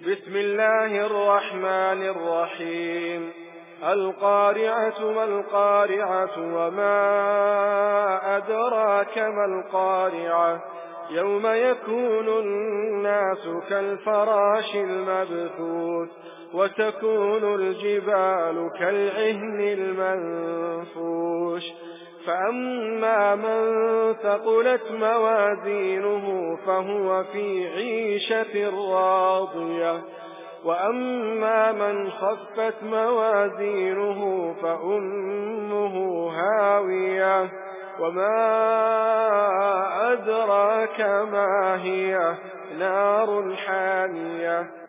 بسم الله الرحمن الرحيم القارعة ما القارعة وما أدراك ما القارعة يوم يكون الناس كالفراش المبثوث وتكون الجبال كالعهن المنفوش فأما من ثقلت موازينه فهو في عيشة راضية وأما من خفت موازينه فأمه هاوية وما أدراك ما هي نار حامية